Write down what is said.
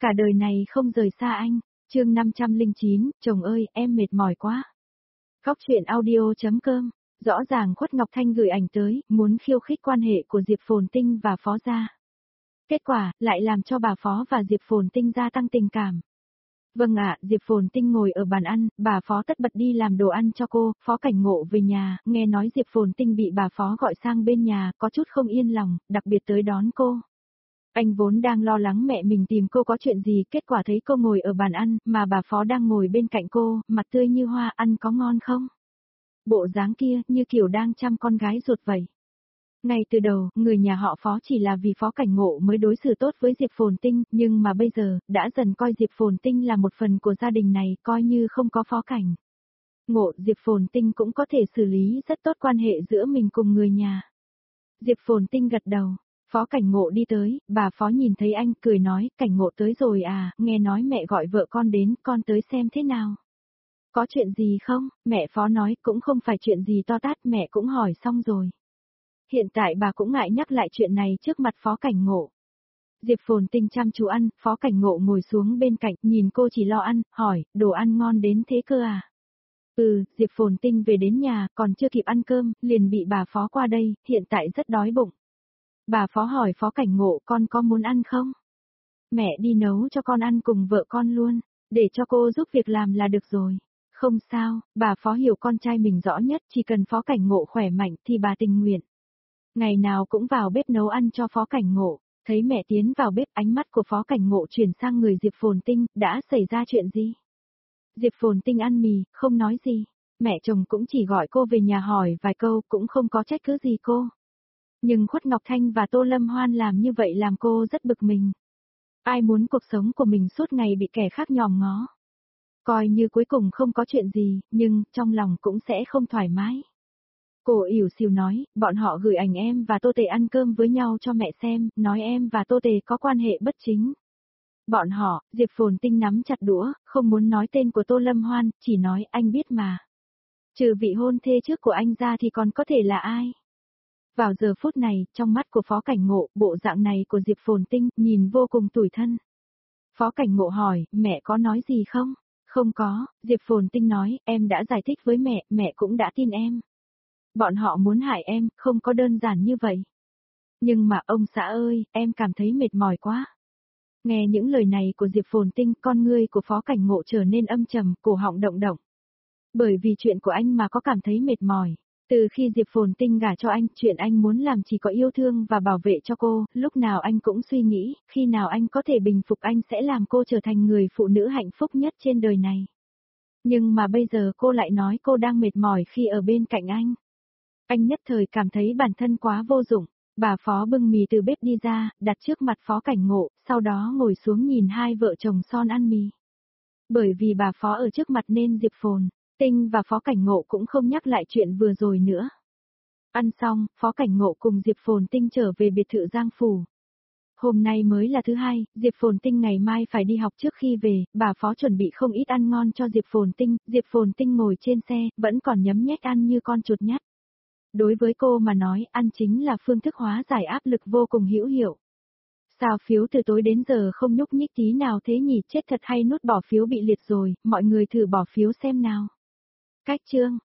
Cả đời này không rời xa anh. Chương 509, chồng ơi, em mệt mỏi quá. Góc truyện audio.com. Rõ ràng Khuất Ngọc Thanh gửi ảnh tới, muốn khiêu khích quan hệ của Diệp Phồn Tinh và Phó gia. Kết quả, lại làm cho bà Phó và Diệp Phồn Tinh gia tăng tình cảm. Vâng ạ, Diệp Phồn Tinh ngồi ở bàn ăn, bà Phó tất bật đi làm đồ ăn cho cô, Phó Cảnh Ngộ về nhà, nghe nói Diệp Phồn Tinh bị bà Phó gọi sang bên nhà, có chút không yên lòng, đặc biệt tới đón cô. Anh vốn đang lo lắng mẹ mình tìm cô có chuyện gì, kết quả thấy cô ngồi ở bàn ăn, mà bà Phó đang ngồi bên cạnh cô, mặt tươi như hoa, ăn có ngon không? Bộ dáng kia, như kiểu đang chăm con gái ruột vậy. Ngay từ đầu, người nhà họ Phó chỉ là vì Phó Cảnh Ngộ mới đối xử tốt với Diệp Phồn Tinh, nhưng mà bây giờ, đã dần coi Diệp Phồn Tinh là một phần của gia đình này, coi như không có Phó Cảnh Ngộ, Diệp Phồn Tinh cũng có thể xử lý rất tốt quan hệ giữa mình cùng người nhà. Diệp Phồn Tinh gật đầu. Phó Cảnh Ngộ đi tới, bà Phó nhìn thấy anh, cười nói, Cảnh Ngộ tới rồi à, nghe nói mẹ gọi vợ con đến, con tới xem thế nào. Có chuyện gì không? Mẹ Phó nói, cũng không phải chuyện gì to tát, mẹ cũng hỏi xong rồi. Hiện tại bà cũng ngại nhắc lại chuyện này trước mặt Phó Cảnh Ngộ. Diệp Phồn Tinh chăm chú ăn, Phó Cảnh Ngộ ngồi xuống bên cạnh, nhìn cô chỉ lo ăn, hỏi, đồ ăn ngon đến thế cơ à? Diệp Phồn Tinh về đến nhà, còn chưa kịp ăn cơm, liền bị bà Phó qua đây, hiện tại rất đói bụng. Bà Phó hỏi Phó Cảnh Ngộ, con có muốn ăn không? Mẹ đi nấu cho con ăn cùng vợ con luôn, để cho cô giúp việc làm là được rồi. Không sao, bà Phó hiểu con trai mình rõ nhất, chỉ cần Phó Cảnh Ngộ khỏe mạnh thì bà tình nguyện. Ngày nào cũng vào bếp nấu ăn cho Phó Cảnh Ngộ, thấy mẹ tiến vào bếp, ánh mắt của Phó Cảnh Ngộ chuyển sang người Diệp Phồn Tinh, đã xảy ra chuyện gì? Diệp Phồn Tinh ăn mì, không nói gì. Mẹ chồng cũng chỉ gọi cô về nhà hỏi vài câu, cũng không có trách cứ gì cô. Nhưng Khuất Ngọc Thanh và Tô Lâm Hoan làm như vậy làm cô rất bực mình. Ai muốn cuộc sống của mình suốt ngày bị kẻ khác nhòm ngó. Coi như cuối cùng không có chuyện gì, nhưng trong lòng cũng sẽ không thoải mái. Cô ỉu xìu nói, bọn họ gửi ảnh em và Tô Tề ăn cơm với nhau cho mẹ xem, nói em và Tô Tề có quan hệ bất chính. Bọn họ, Diệp Phồn Tinh nắm chặt đũa, không muốn nói tên của Tô Lâm Hoan, chỉ nói anh biết mà. Trừ vị hôn thê trước của anh ra thì còn có thể là ai? Vào giờ phút này, trong mắt của Phó Cảnh Ngộ, bộ dạng này của Diệp Phồn Tinh, nhìn vô cùng tủi thân. Phó Cảnh Ngộ hỏi, mẹ có nói gì không? Không có, Diệp Phồn Tinh nói, em đã giải thích với mẹ, mẹ cũng đã tin em. Bọn họ muốn hại em, không có đơn giản như vậy. Nhưng mà ông xã ơi, em cảm thấy mệt mỏi quá. Nghe những lời này của Diệp Phồn Tinh, con ngươi của Phó Cảnh Ngộ trở nên âm trầm, cổ họng động động. Bởi vì chuyện của anh mà có cảm thấy mệt mỏi. Từ khi Diệp Phồn Tinh gả cho anh, chuyện anh muốn làm chỉ có yêu thương và bảo vệ cho cô, lúc nào anh cũng suy nghĩ, khi nào anh có thể bình phục anh sẽ làm cô trở thành người phụ nữ hạnh phúc nhất trên đời này. Nhưng mà bây giờ cô lại nói cô đang mệt mỏi khi ở bên cạnh anh. Anh nhất thời cảm thấy bản thân quá vô dụng. Bà Phó bưng mì từ bếp đi ra, đặt trước mặt Phó Cảnh Ngộ, sau đó ngồi xuống nhìn hai vợ chồng son ăn mì. Bởi vì bà Phó ở trước mặt nên Diệp Phồn Tinh và Phó Cảnh Ngộ cũng không nhắc lại chuyện vừa rồi nữa. Ăn xong, Phó Cảnh Ngộ cùng Diệp Phồn Tinh trở về biệt thự Giang Phủ. Hôm nay mới là thứ hai, Diệp Phồn Tinh ngày mai phải đi học trước khi về, bà Phó chuẩn bị không ít ăn ngon cho Diệp Phồn Tinh ngồi trên xe, vẫn còn nhấm nhét ăn như con chuột nhắt. Đối với cô mà nói, ăn chính là phương thức hóa giải áp lực vô cùng hữu hiệu. Sao phiếu từ tối đến giờ không nhúc nhích tí nào thế nhỉ, chết thật hay nút bỏ phiếu bị liệt rồi, mọi người thử bỏ phiếu xem nào. Cách chương